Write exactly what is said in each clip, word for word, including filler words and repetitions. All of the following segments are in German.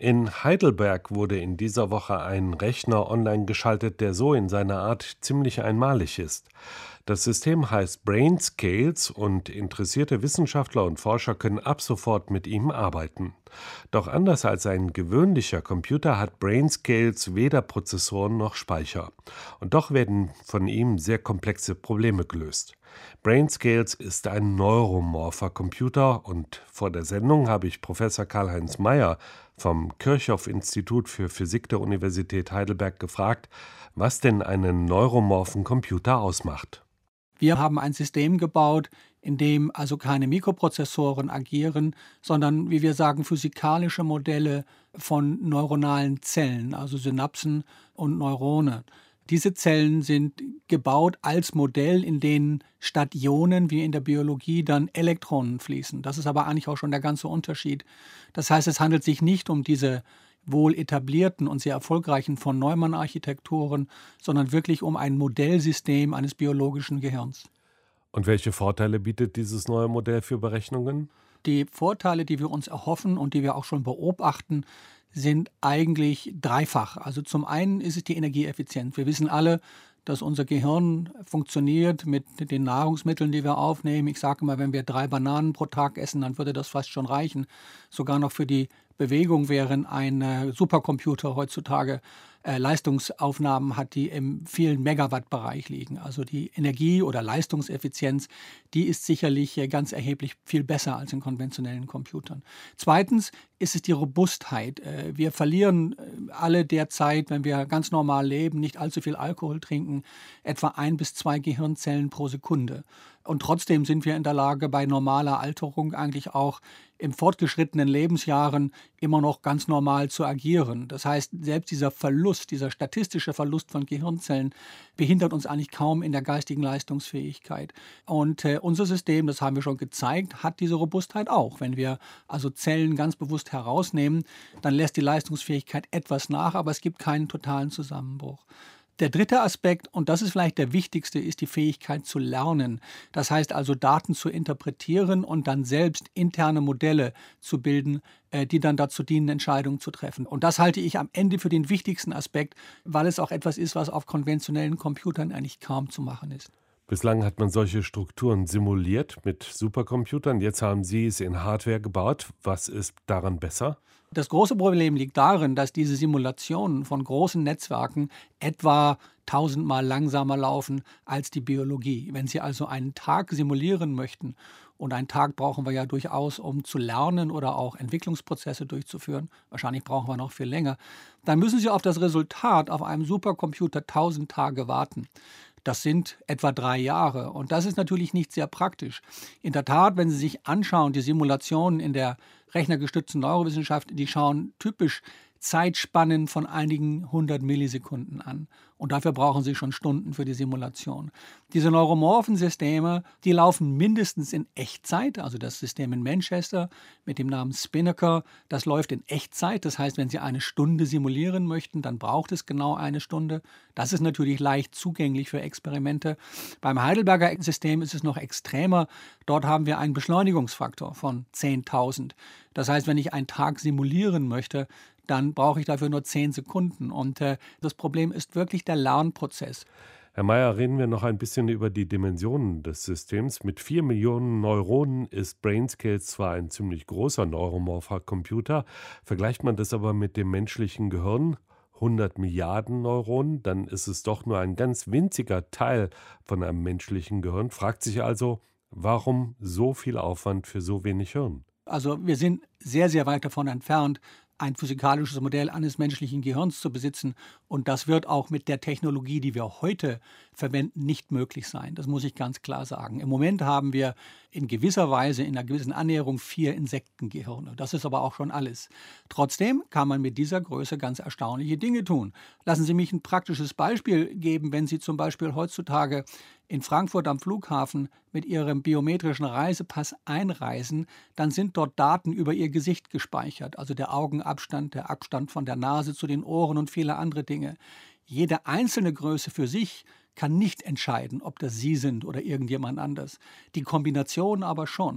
In Heidelberg wurde in dieser Woche ein Rechner online geschaltet, der so in seiner Art ziemlich einmalig ist. Das System heißt BrainScales und interessierte Wissenschaftler und Forscher können ab sofort mit ihm arbeiten. Doch anders als ein gewöhnlicher Computer hat BrainScales weder Prozessoren noch Speicher. Und doch werden von ihm sehr komplexe Probleme gelöst. BrainScales ist ein neuromorpher Computer und vor der Sendung habe ich Professor Karl-Heinz Mayer vom Kirchhoff-Institut für Physik der Universität Heidelberg gefragt, was denn einen neuromorphen Computer ausmacht. Wir haben ein System gebaut, in dem also keine Mikroprozessoren agieren, sondern, wie wir sagen, physikalische Modelle von neuronalen Zellen, also Synapsen und Neurone. Diese Zellen sind gebaut als Modell, in denen statt Ionen wie in der Biologie dann Elektronen fließen. Das ist aber eigentlich auch schon der ganze Unterschied. Das heißt, es handelt sich nicht um diese wohl etablierten und sehr erfolgreichen von Neumann-Architekturen, sondern wirklich um ein Modellsystem eines biologischen Gehirns. Und welche Vorteile bietet dieses neue Modell für Berechnungen? Die Vorteile, die wir uns erhoffen und die wir auch schon beobachten, sind eigentlich dreifach. Also zum einen ist es die Energieeffizienz. Wir wissen alle, dass unser Gehirn funktioniert mit den Nahrungsmitteln, die wir aufnehmen. Ich sage mal, wenn wir drei Bananen pro Tag essen, dann würde das fast schon reichen. Sogar noch für die Bewegung, während ein äh, Supercomputer heutzutage äh, Leistungsaufnahmen hat, die im vielen Megawatt-Bereich liegen. Also die Energie- oder Leistungseffizienz, die ist sicherlich äh, ganz erheblich viel besser als in konventionellen Computern. Zweitens ist es die Robustheit. Äh, wir verlieren äh, alle derzeit, wenn wir ganz normal leben, nicht allzu viel Alkohol trinken, etwa ein bis zwei Gehirnzellen pro Sekunde. Und trotzdem sind wir in der Lage, bei normaler Alterung eigentlich auch im fortgeschrittenen Lebensjahren immer noch ganz normal zu agieren. Das heißt, selbst dieser Verlust, dieser statistische Verlust von Gehirnzellen behindert uns eigentlich kaum in der geistigen Leistungsfähigkeit. Und äh, unser System, das haben wir schon gezeigt, hat diese Robustheit auch. Wenn wir also Zellen ganz bewusst herausnehmen, dann lässt die Leistungsfähigkeit etwas nach, aber es gibt keinen totalen Zusammenbruch. Der dritte Aspekt, und das ist vielleicht der wichtigste, ist die Fähigkeit zu lernen. Das heißt also, Daten zu interpretieren und dann selbst interne Modelle zu bilden, äh, die dann dazu dienen, Entscheidungen zu treffen. Und das halte ich am Ende für den wichtigsten Aspekt, weil es auch etwas ist, was auf konventionellen Computern eigentlich kaum zu machen ist. Bislang hat man solche Strukturen simuliert mit Supercomputern. Jetzt haben Sie es in Hardware gebaut. Was ist daran besser? Das große Problem liegt darin, dass diese Simulationen von großen Netzwerken etwa tausendmal langsamer laufen als die Biologie. Wenn Sie also einen Tag simulieren möchten, und einen Tag brauchen wir ja durchaus, um zu lernen oder auch Entwicklungsprozesse durchzuführen, wahrscheinlich brauchen wir noch viel länger, dann müssen Sie auf das Resultat auf einem Supercomputer tausend Tage warten. Das sind etwa drei Jahre und das ist natürlich nicht sehr praktisch. In der Tat, wenn Sie sich anschauen, die Simulationen in der rechnergestützten Neurowissenschaft, die schauen typisch Zeitspannen von einigen hundert Millisekunden an. Und dafür brauchen Sie schon Stunden für die Simulation. Diese neuromorphen Systeme, die laufen mindestens in Echtzeit. Also das System in Manchester mit dem Namen Spinnaker, das läuft in Echtzeit. Das heißt, wenn Sie eine Stunde simulieren möchten, dann braucht es genau eine Stunde. Das ist natürlich leicht zugänglich für Experimente. Beim Heidelberger System ist es noch extremer. Dort haben wir einen Beschleunigungsfaktor von zehntausend. Das heißt, wenn ich einen Tag simulieren möchte, dann brauche ich dafür nur zehn Sekunden. Und äh, das Problem ist wirklich der Lernprozess. Herr Mayer, reden wir noch ein bisschen über die Dimensionen des Systems. Mit vier Millionen Neuronen ist BrainScales zwar ein ziemlich großer neuromorpher Computer, vergleicht man das aber mit dem menschlichen Gehirn, hundert Milliarden Neuronen, dann ist es doch nur ein ganz winziger Teil von einem menschlichen Gehirn. Fragt sich also, warum so viel Aufwand für so wenig Hirn? Also wir sind sehr, sehr weit davon entfernt, ein physikalisches Modell eines menschlichen Gehirns zu besitzen. Und das wird auch mit der Technologie, die wir heute verwenden, nicht möglich sein. Das muss ich ganz klar sagen. Im Moment haben wir in gewisser Weise, in einer gewissen Annäherung, vier Insektengehirne. Das ist aber auch schon alles. Trotzdem kann man mit dieser Größe ganz erstaunliche Dinge tun. Lassen Sie mich ein praktisches Beispiel geben. Wenn Sie zum Beispiel heutzutage in Frankfurt am Flughafen mit Ihrem biometrischen Reisepass einreisen, dann sind dort Daten über Ihr Gesicht gespeichert, also der Augenabstand, der Abstand von der Nase zu den Ohren und viele andere Dinge. Jede einzelne Größe für sich kann nicht entscheiden, ob das Sie sind oder irgendjemand anders. Die Kombination aber schon.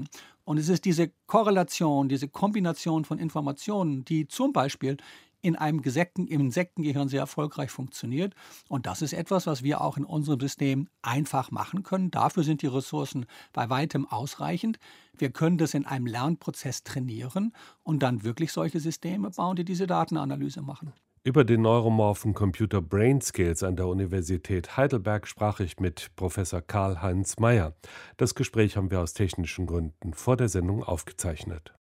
Und es ist diese Korrelation, diese Kombination von Informationen, die zum Beispiel in einem Gesekten, im Insektengehirn sehr erfolgreich funktioniert. Und das ist etwas, was wir auch in unserem System einfach machen können. Dafür sind die Ressourcen bei weitem ausreichend. Wir können das in einem Lernprozess trainieren und dann wirklich solche Systeme bauen, die diese Datenanalyse machen. Über den neuromorphen Computer Brain Scales an der Universität Heidelberg sprach ich mit Professor Karl-Heinz Meyer. Das Gespräch haben wir aus technischen Gründen vor der Sendung aufgezeichnet.